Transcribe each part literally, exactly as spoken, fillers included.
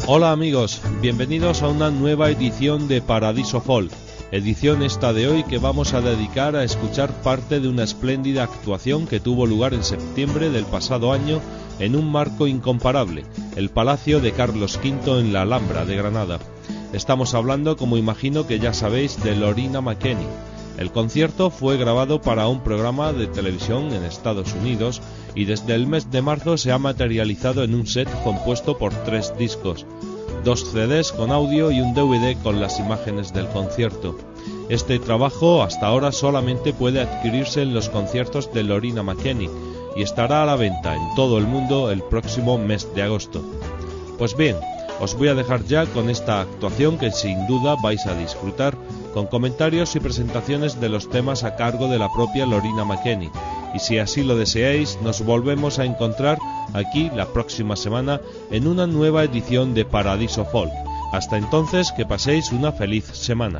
Hola amigos, bienvenidos a una nueva edición de Paradiso Folk, edición esta de hoy que vamos a dedicar a escuchar parte de una espléndida actuación que tuvo lugar en septiembre del pasado año en un marco incomparable, el Palacio de Carlos quinto en la Alhambra de Granada. Estamos hablando, como imagino que ya sabéis, de Loreena McKennie. El concierto fue grabado para un programa de televisión en Estados Unidos y desde el mes de marzo se ha materializado en un set compuesto por tres discos, dos C Ds con audio y un D V D con las imágenes del concierto. Este trabajo hasta ahora solamente puede adquirirse en los conciertos de Loreena McKennie y estará a la venta en todo el mundo el próximo mes de agosto. Pues bien, os voy a dejar ya con esta actuación que sin duda vais a disfrutar, con comentarios y presentaciones de los temas a cargo de la propia Loreena McKennie. Y si así lo deseáis, nos volvemos a encontrar aquí la próxima semana en una nueva edición de Paradiso Folk. Hasta entonces, que paséis una feliz semana.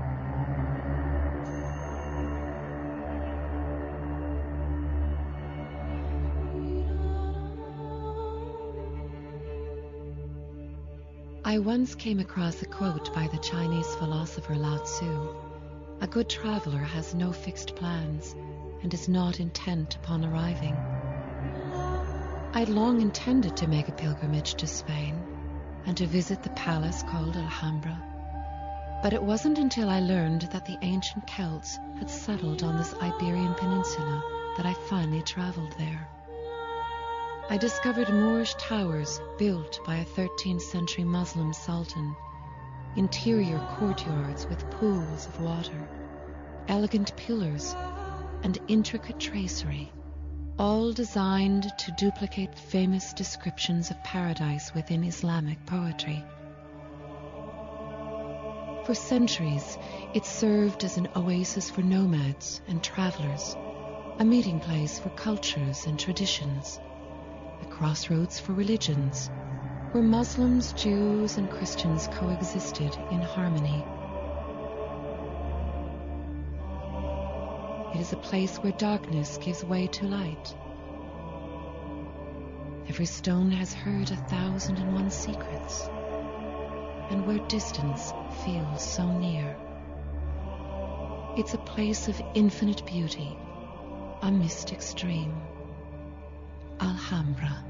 I once came across a quote by the Chinese philosopher Lao Tzu. A good traveler has no fixed plans and is not intent upon arriving. I'd long intended to make a pilgrimage to Spain and to visit the palace called Alhambra, but it wasn't until I learned that the ancient Celts had settled on this Iberian peninsula that I finally traveled there. I discovered Moorish towers built by a thirteenth century Muslim sultan, interior courtyards with pools of water, elegant pillars, and intricate tracery, all designed to duplicate famous descriptions of paradise within Islamic poetry. For centuries, it served as an oasis for nomads and travelers, a meeting place for cultures and traditions, a crossroads for religions, where Muslims, Jews, and Christians coexisted in harmony. It is a place where darkness gives way to light. Every stone has heard a thousand and one secrets, and where distance feels so near. It's a place of infinite beauty, a mystic stream. Alhambra.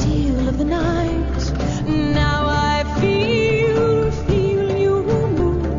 Now I feel, feel you move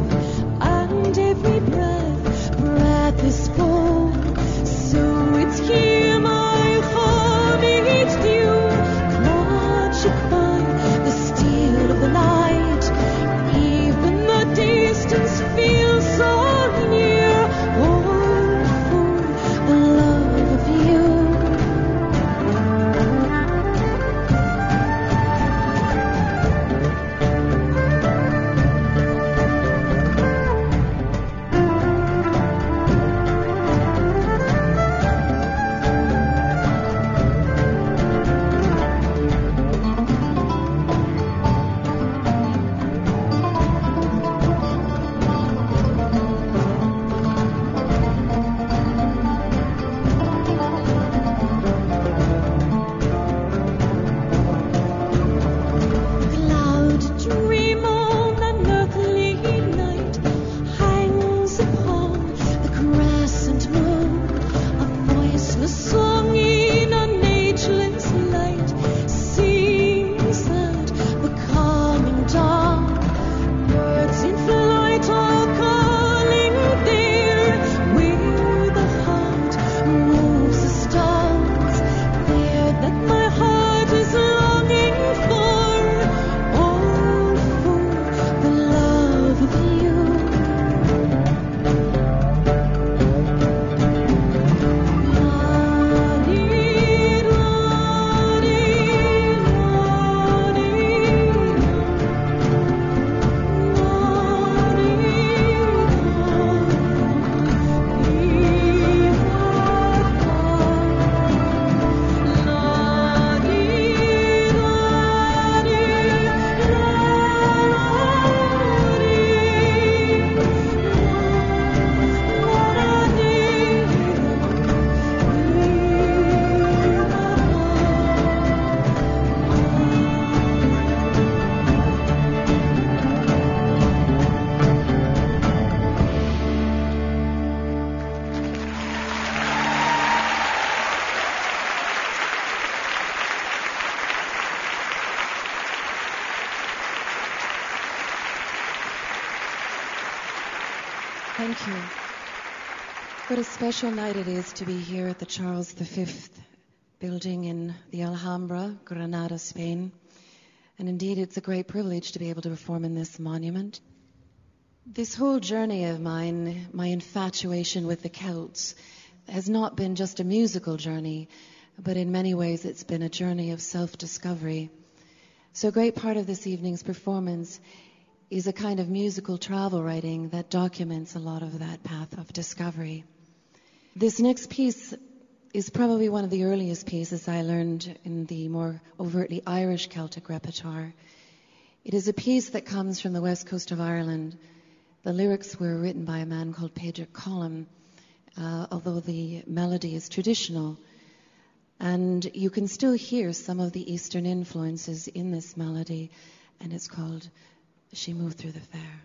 Thank you. What a special night it is to be here at the Charles the Fifth building in the Alhambra, Granada, Spain. And indeed, it's a great privilege to be able to perform in this monument. This whole journey of mine, my infatuation with the Celts, has not been just a musical journey, but in many ways it's been a journey of self-discovery. So a great part of this evening's performance is a kind of musical travel writing that documents a lot of that path of discovery. This next piece is probably one of the earliest pieces I learned in the more overtly Irish Celtic repertoire. It is a piece that comes from the west coast of Ireland. The lyrics were written by a man called Padraig Colum, uh, although the melody is traditional. And you can still hear some of the Eastern influences in this melody, and it's called She Moved Through the Fair.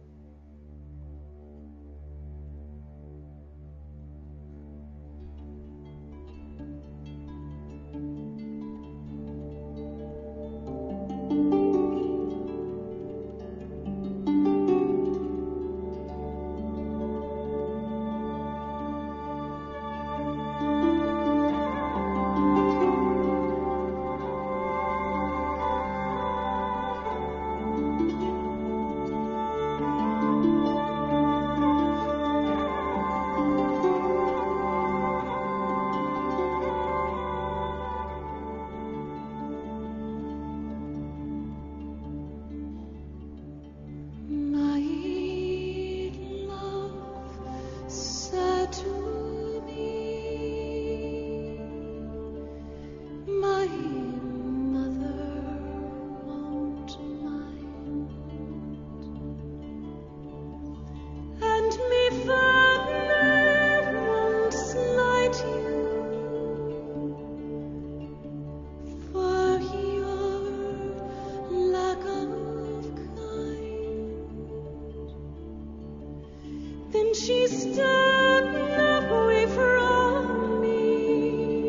She stepped away from me,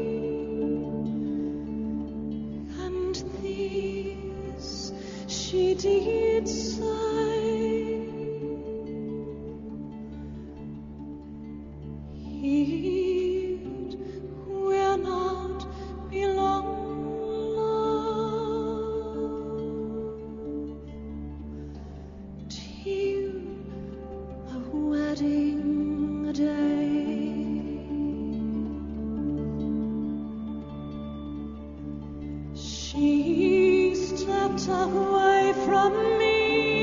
and this she did say. It will not be long, love, till a wedding day. She stepped away from me,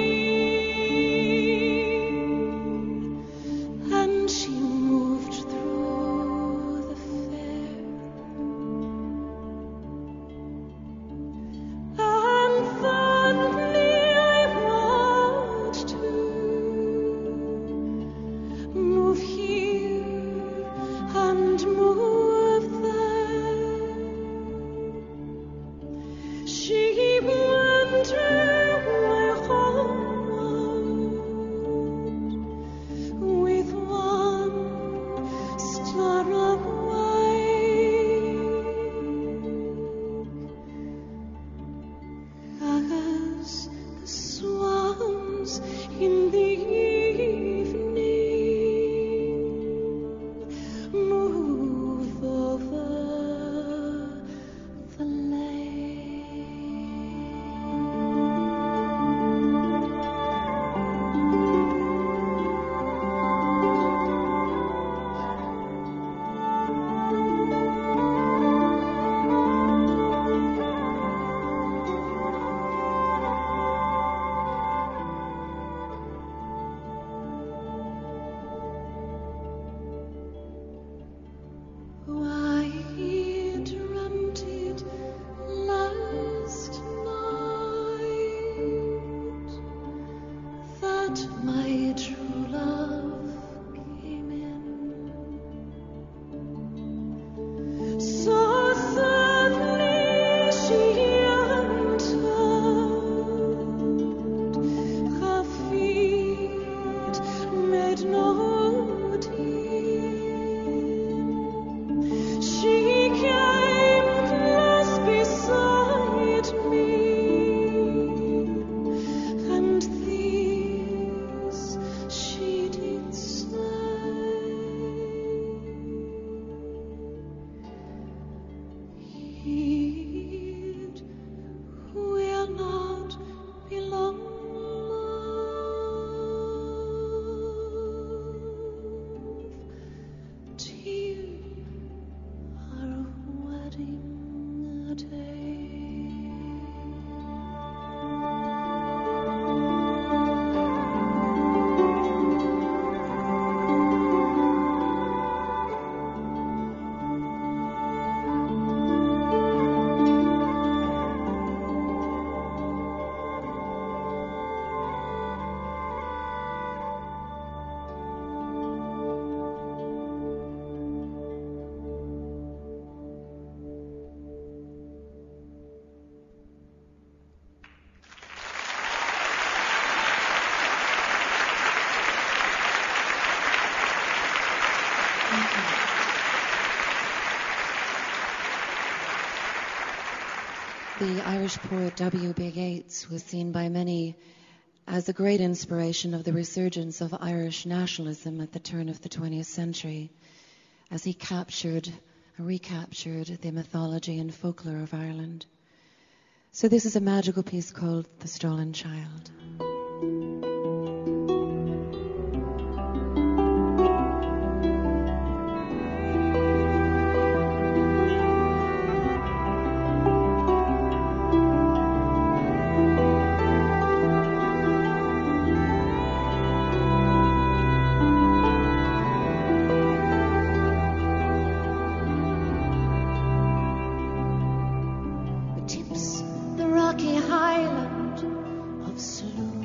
and she moved through the fair, and fondly I watched her move here and move there. She went the Irish poet W B Yeats was seen by many as a great inspiration of the resurgence of Irish nationalism at the turn of the twentieth century, as he captured, recaptured the mythology and folklore of Ireland. So this is a magical piece called The Stolen Child. The rocky highland of Saloon.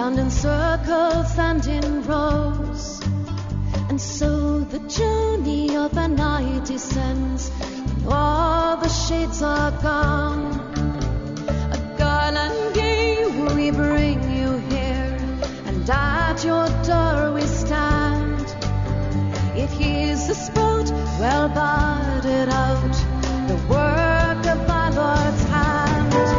round in circles and in rows. And so the journey of the night descends, when all the shades are gone. A garland gay we bring you here, and at your door we stand. If he's a sport well budded out, the work of our Lord's hand.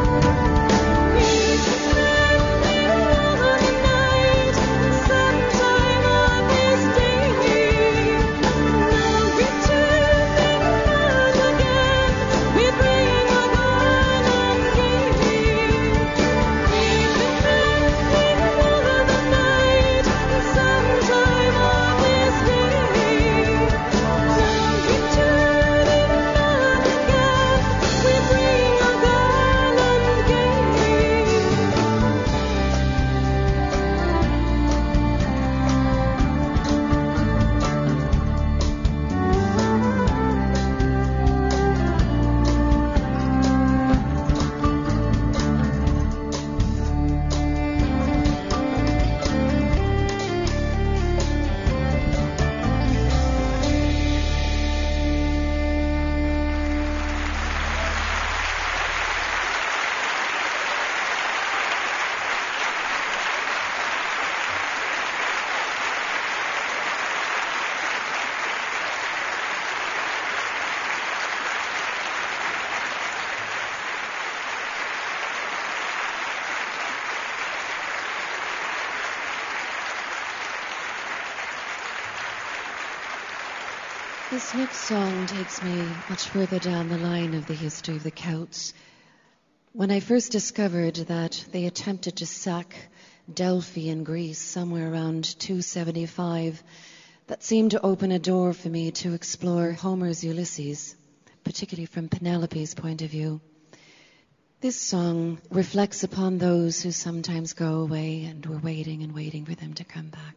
This next song takes me much further down the line of the history of the Celts. When I first discovered that they attempted to sack Delphi in Greece somewhere around two seventy-five, that seemed to open a door for me to explore Homer's Ulysses, particularly from Penelope's point of view. This song reflects upon those who sometimes go away and we're waiting and waiting for them to come back.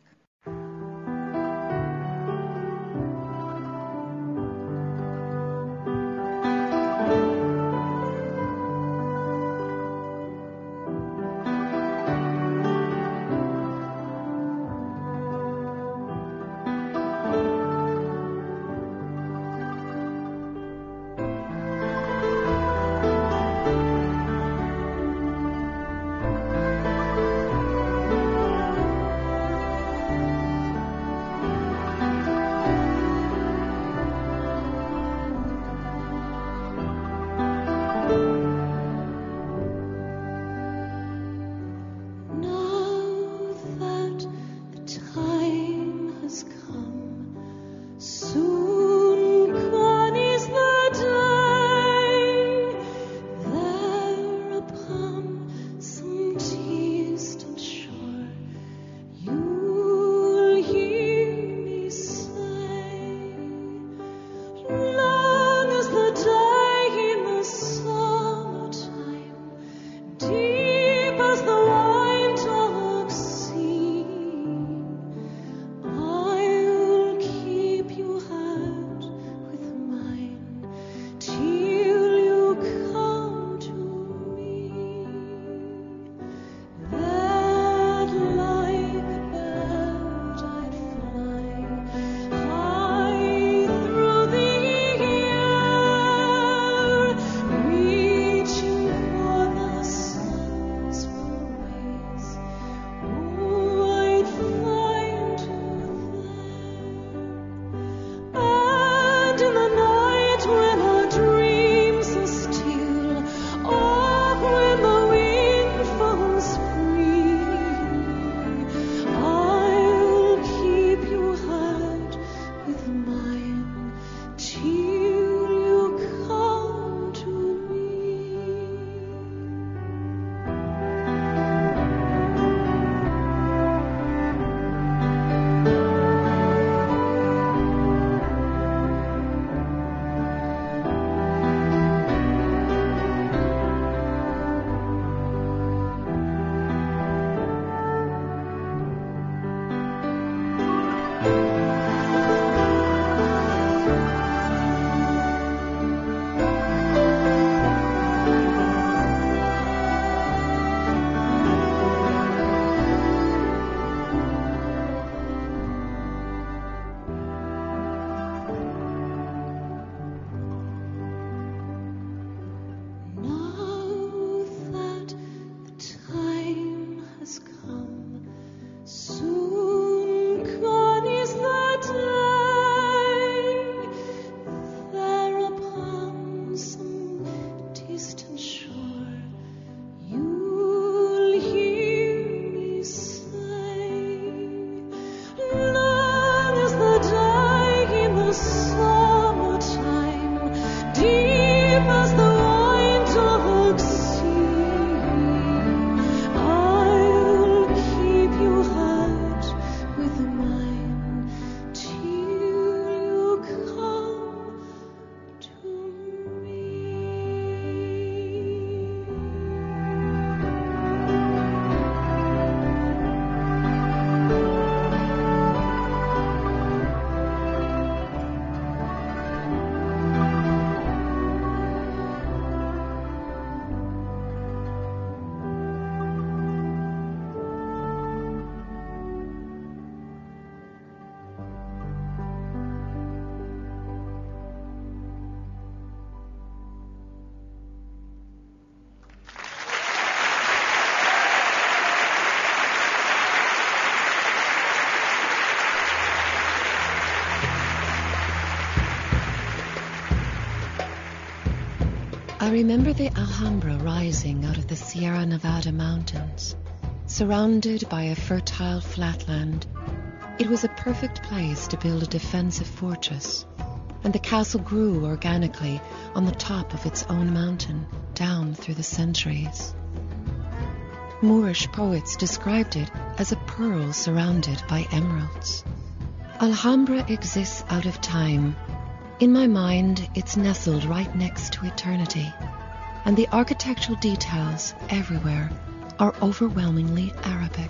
remember the Alhambra rising out of the Sierra Nevada mountains, surrounded by a fertile flatland. It was a perfect place to build a defensive fortress, and the castle grew organically on the top of its own mountain, down through the centuries. Moorish poets described it as a pearl surrounded by emeralds. Alhambra exists out of time. In my mind, it's nestled right next to eternity, and the architectural details everywhere are overwhelmingly Arabic.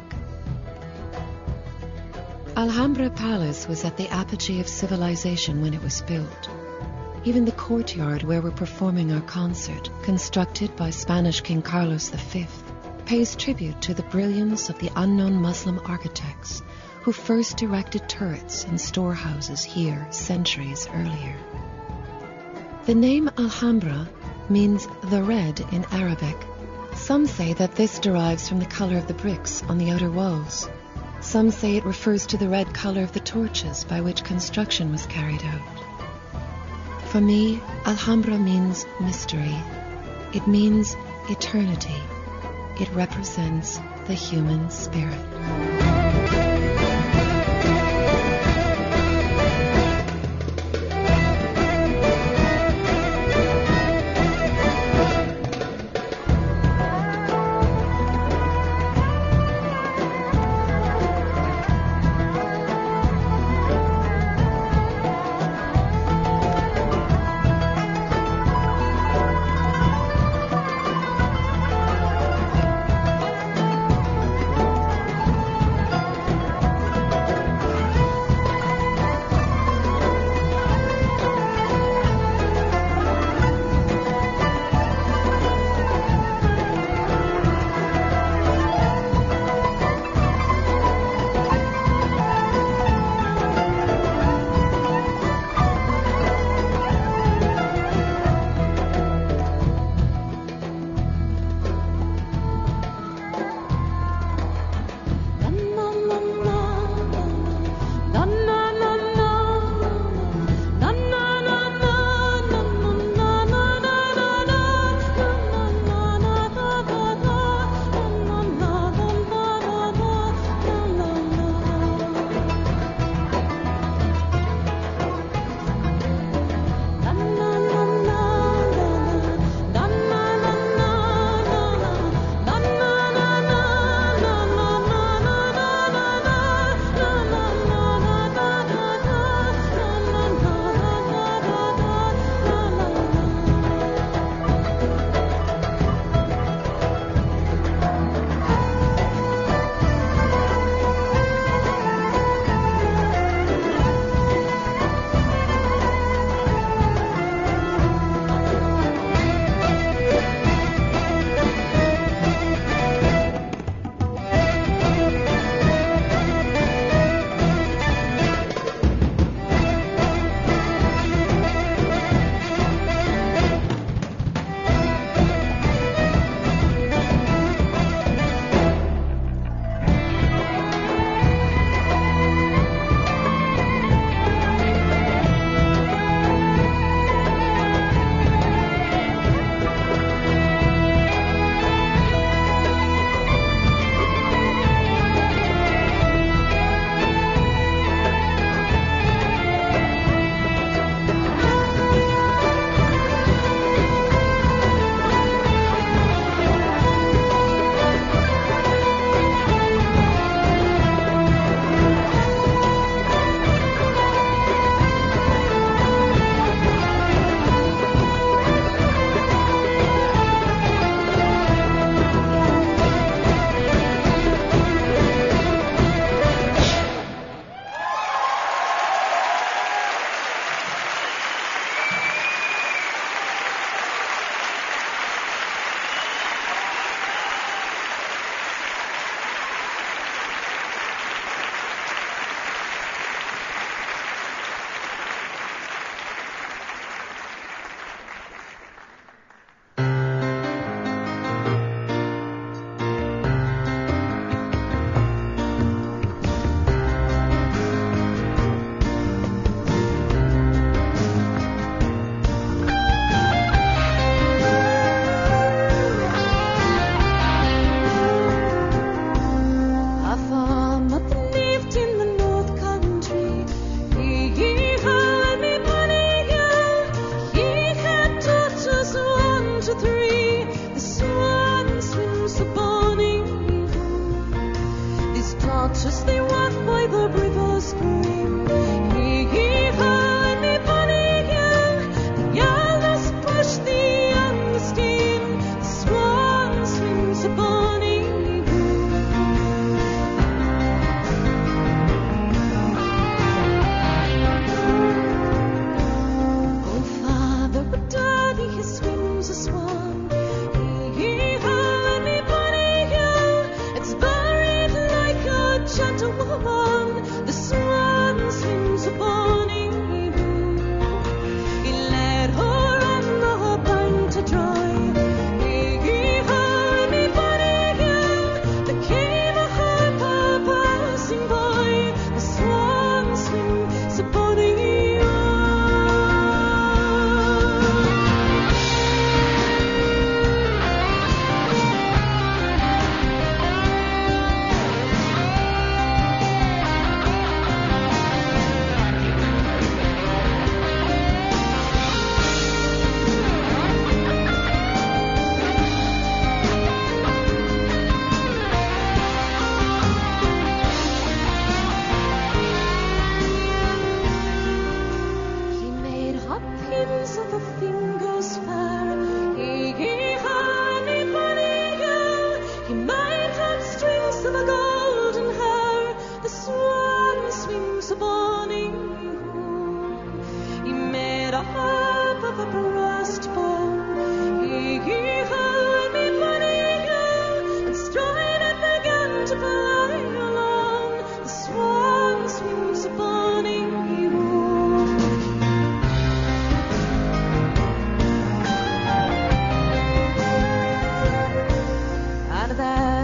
Alhambra Palace was at the apogee of civilization when it was built. Even the courtyard where we're performing our concert, constructed by Spanish King Carlos the Fifth, pays tribute to the brilliance of the unknown Muslim architects who first erected turrets and storehouses here centuries earlier. The name Alhambra means the red in Arabic. Some say that this derives from the color of the bricks on the outer walls. Some say it refers to the red color of the torches by which construction was carried out. For me, Alhambra means mystery. It means eternity. It represents the human spirit.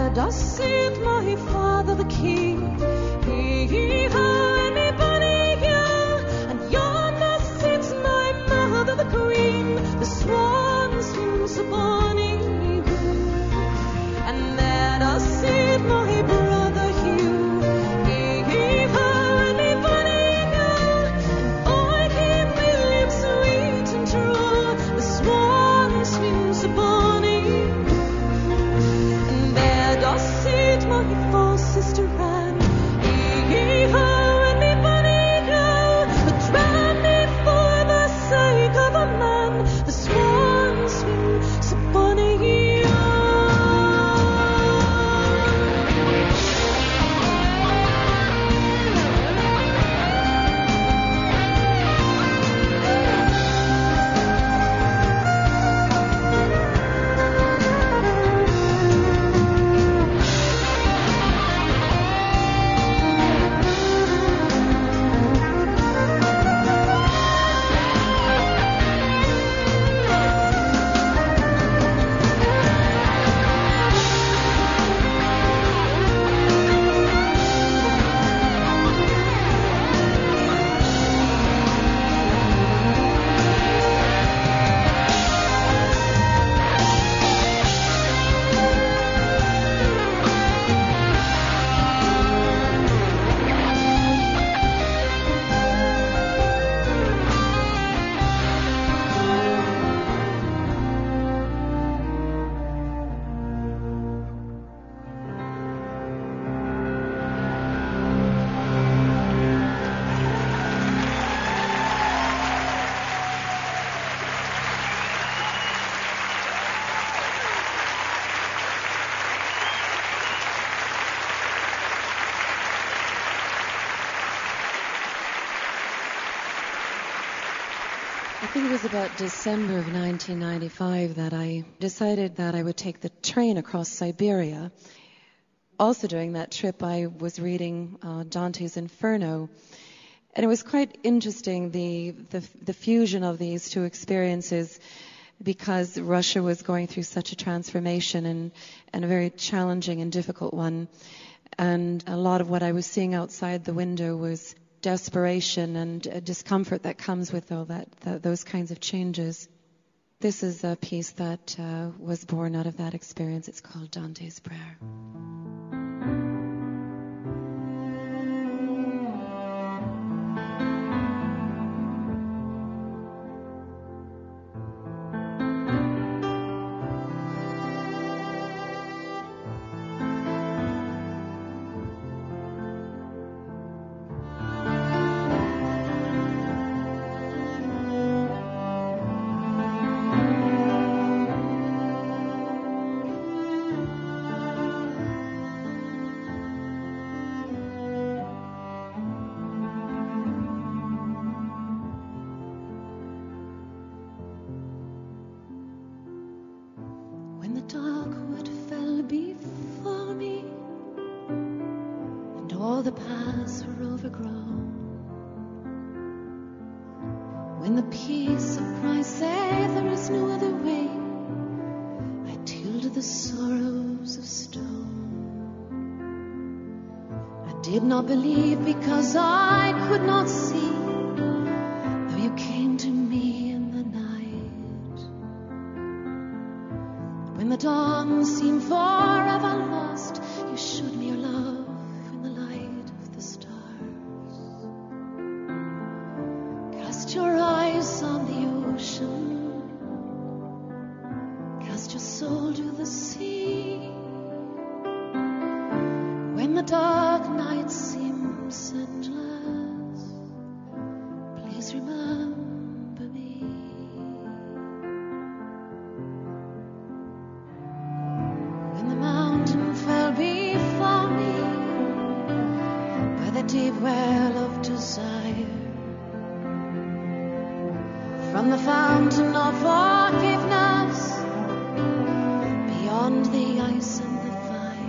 there does sit my father the king. Hee-hee-ho, anybody here? And yonder sits my mother the queen. The swan swims upon him, and there does sit my brother Hugh. Hee-hee-ho, anybody know? And boy King William, sweet and true, the swan swims upon him, and there does sit my false sister Anne. Hee-hee-ho, anybody know? But drown me for the sake of a man, the swan swims upon him. I think it was about December of nineteen ninety-five that I decided that I would take the train across Siberia. Also during that trip, I was reading uh, Dante's Inferno, and it was quite interesting, the, the the fusion of these two experiences, because Russia was going through such a transformation and, and a very challenging and difficult one. And a lot of what I was seeing outside the window was desperation and uh, discomfort that comes with all that, that those kinds of changes. This is a piece that uh, was born out of that experience. It's called Dante's Prayer. Did not believe because I could not see, though you came to me in the night. When the dawn seemed forever lost, you showed me your love in the light of the stars. Cast your eyes on the ocean, cast your soul to the sea. When the dark night seems endless, please remember me. When the mountain fell before me by the deep well of desire, from the fountain of forgiveness, beyond the ice and the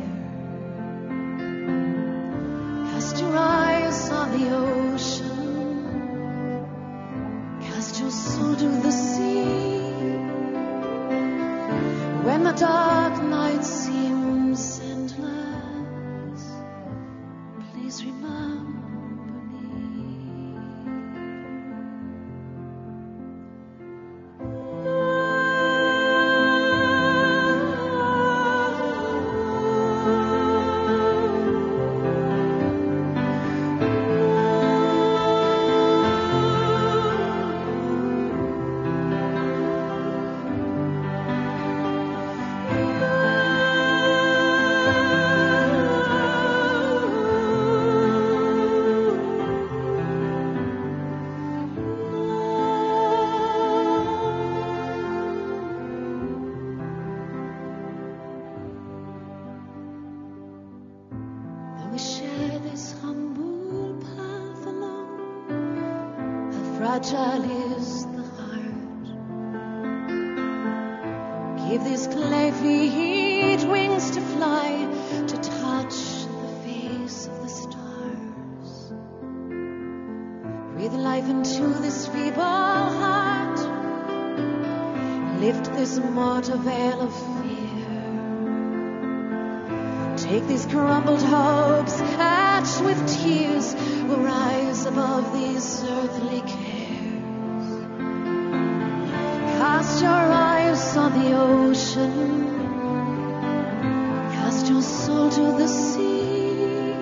your eyes on the ocean, cast your soul to the sea. When the dark night seems endless, fragile is the heart. Give these clay feet wings to fly, to touch the face of the stars. Breathe life into this feeble heart. Lift this mortal veil of fear. Take these crumbled hopes, etched with tears, will rise above these earthly cares. Cast your eyes on the ocean, cast your soul to the sea.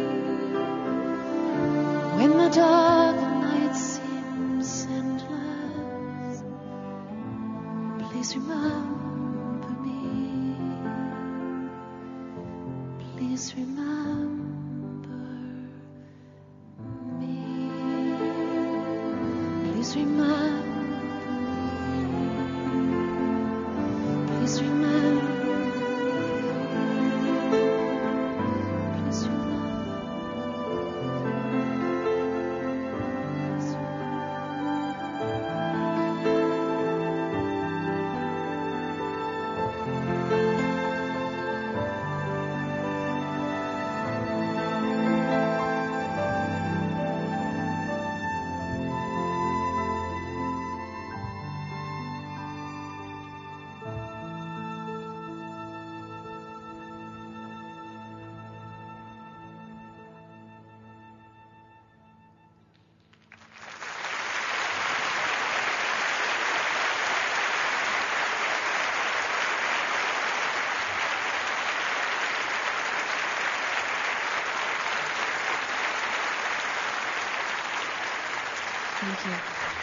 When the dark night seems endless, please remember me. Please remember me. Please remember me. Please remember. Please remember. Thank you.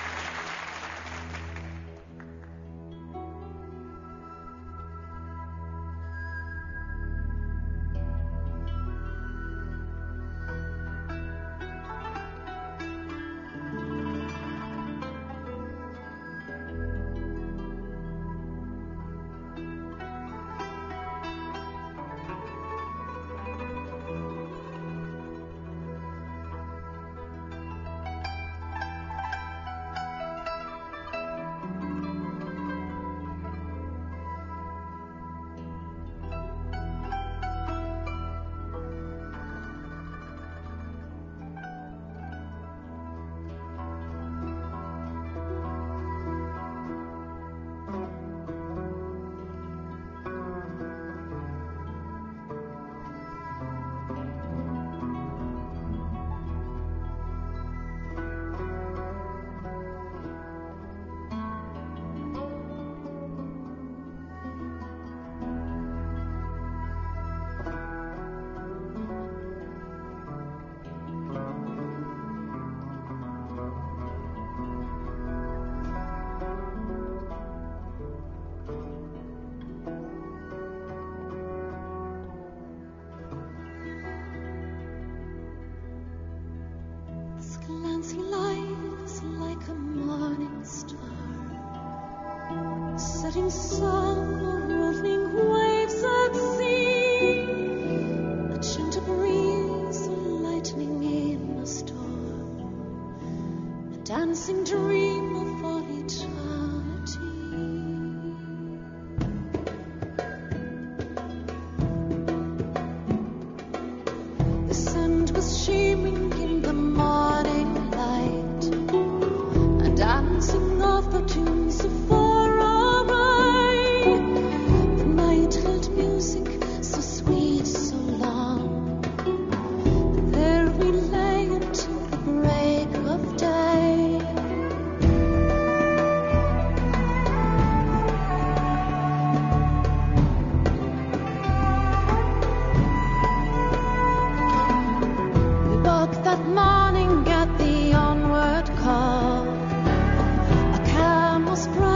Setting sun or rolling waves at sea, a gentle breeze or lightning in a storm, a dancing dream of all eternity. The sun was shimmering in the morning light, a dancing of the tunes of that morning at the onward call, a camel's bride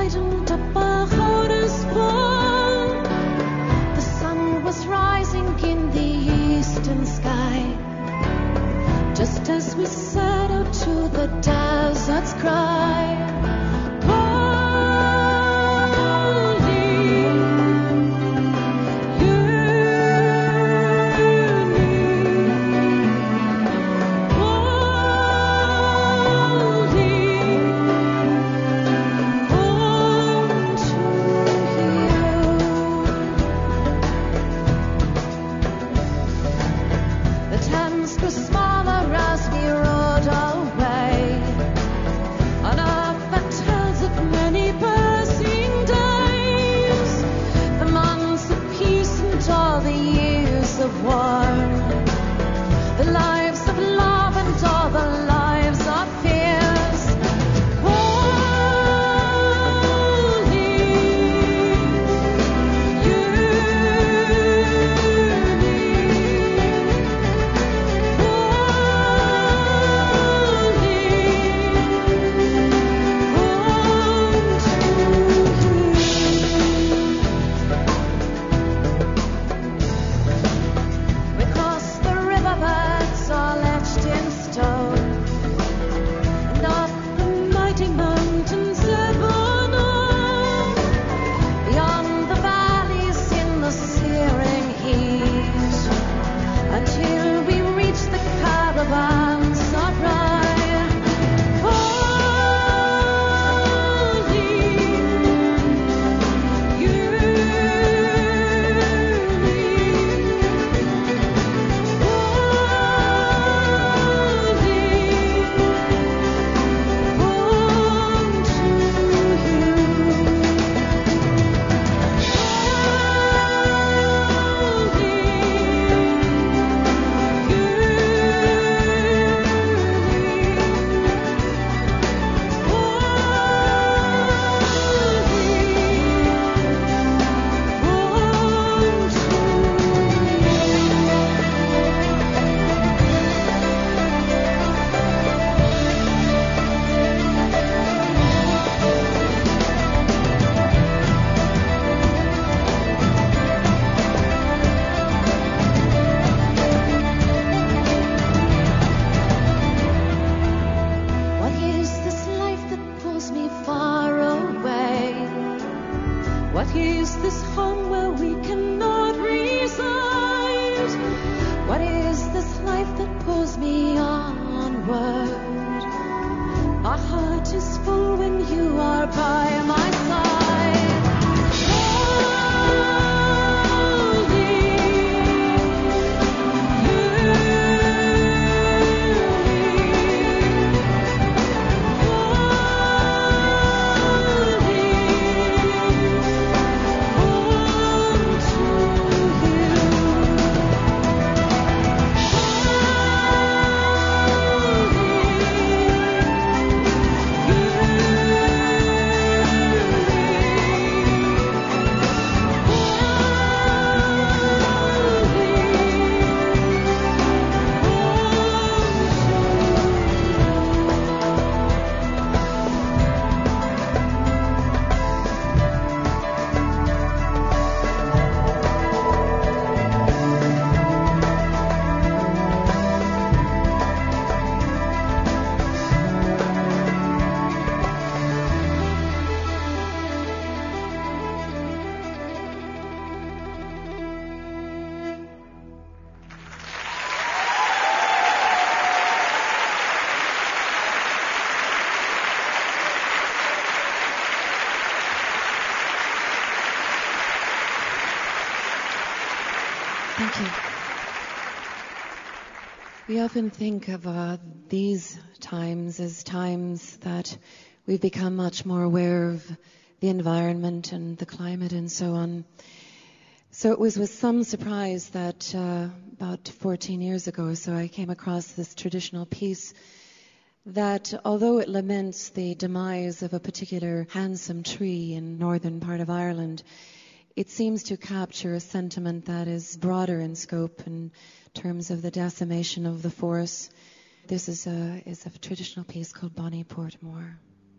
We often think of uh, these times as times that we've become much more aware of the environment and the climate and so on. So it was with some surprise that uh, about fourteen years ago or so I came across this traditional piece that, although it laments the demise of a particular handsome tree in northern part of Ireland, it seems to capture a sentiment that is broader in scope in terms of the decimation of the forest. This is a, is a traditional piece called Bonnie Portmore.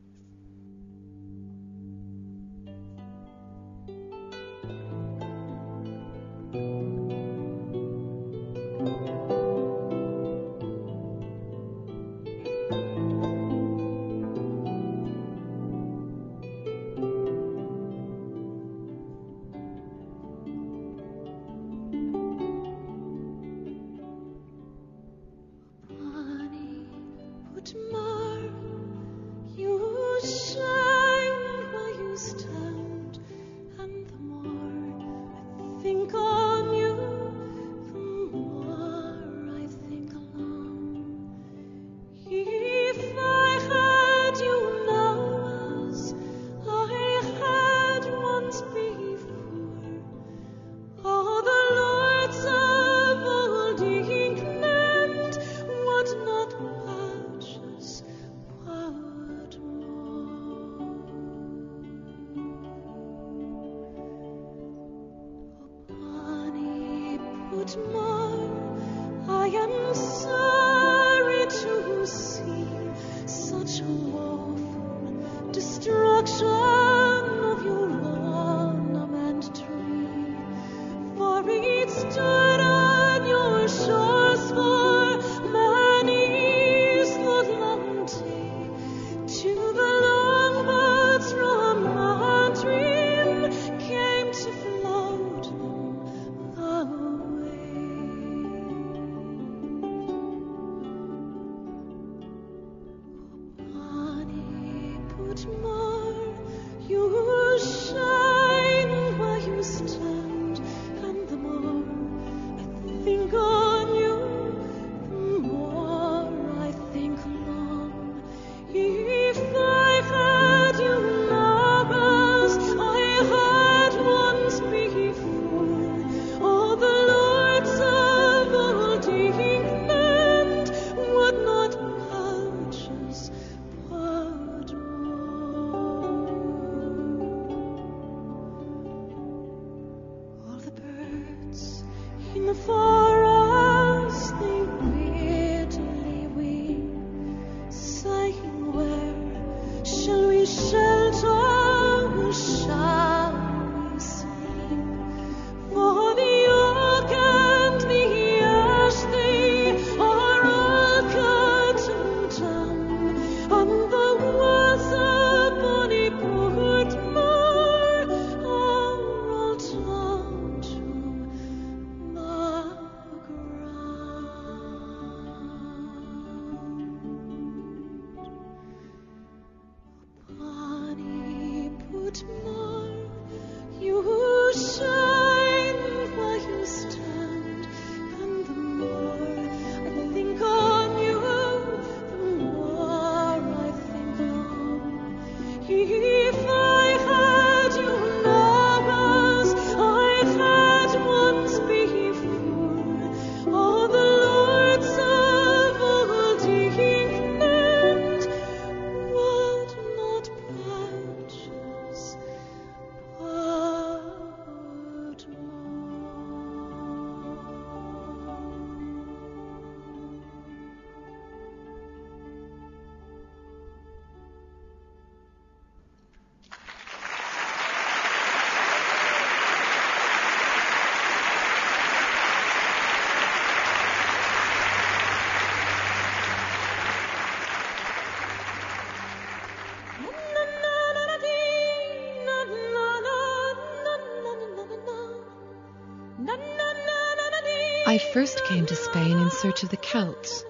I first came to Spain in search of the Celts.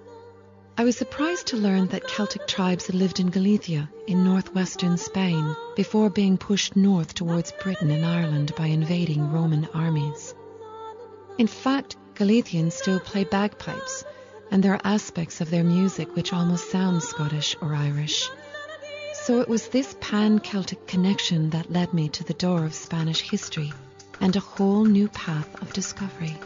I was surprised to learn that Celtic tribes had lived in Galicia, in northwestern Spain, before being pushed north towards Britain and Ireland by invading Roman armies. In fact, Galicians still play bagpipes, and there are aspects of their music which almost sound Scottish or Irish. So it was this pan-Celtic connection that led me to the door of Spanish history and a whole new path of discovery.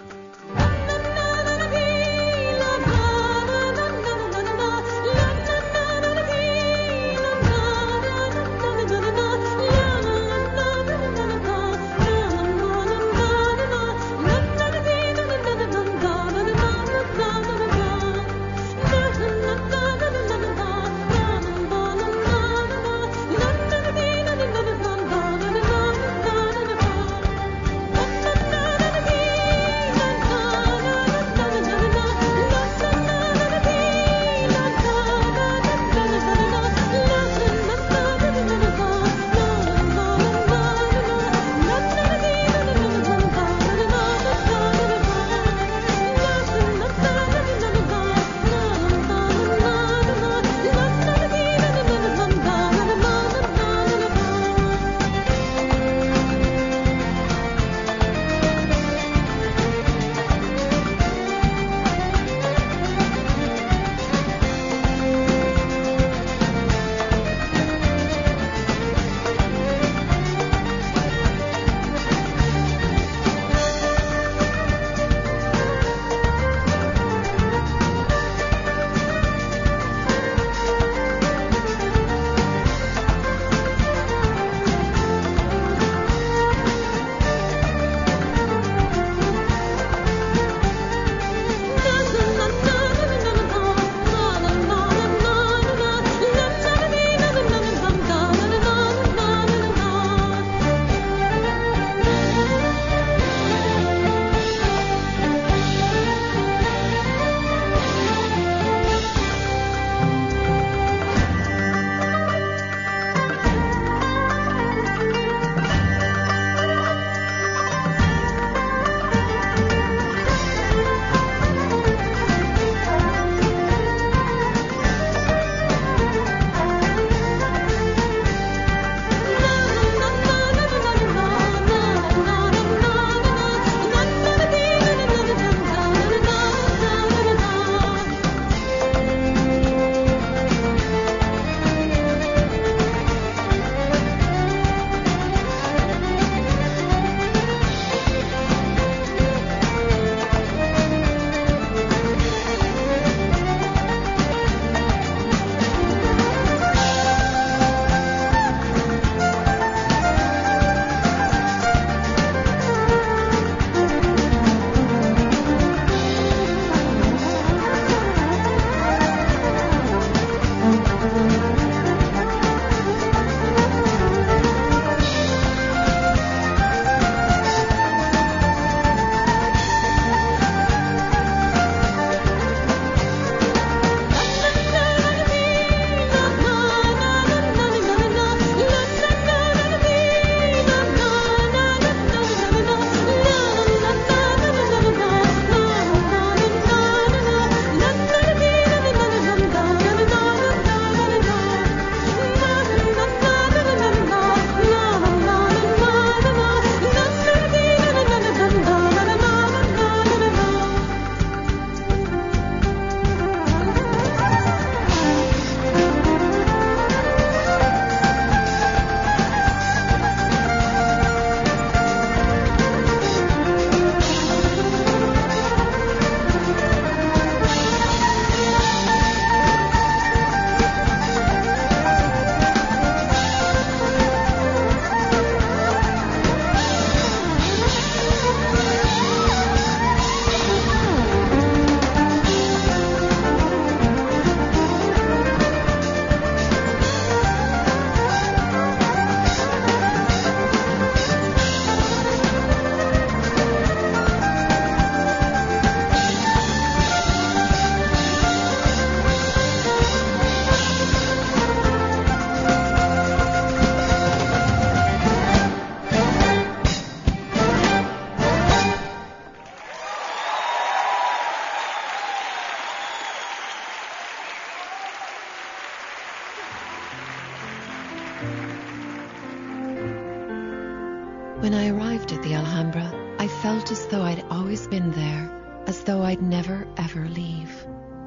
When I arrived at the Alhambra, I felt as though I'd always been there, as though I'd never ever leave.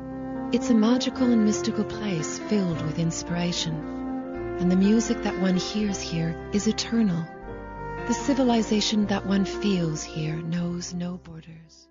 It's a magical and mystical place filled with inspiration, and the music that one hears here is eternal. The civilization that one feels here knows no borders.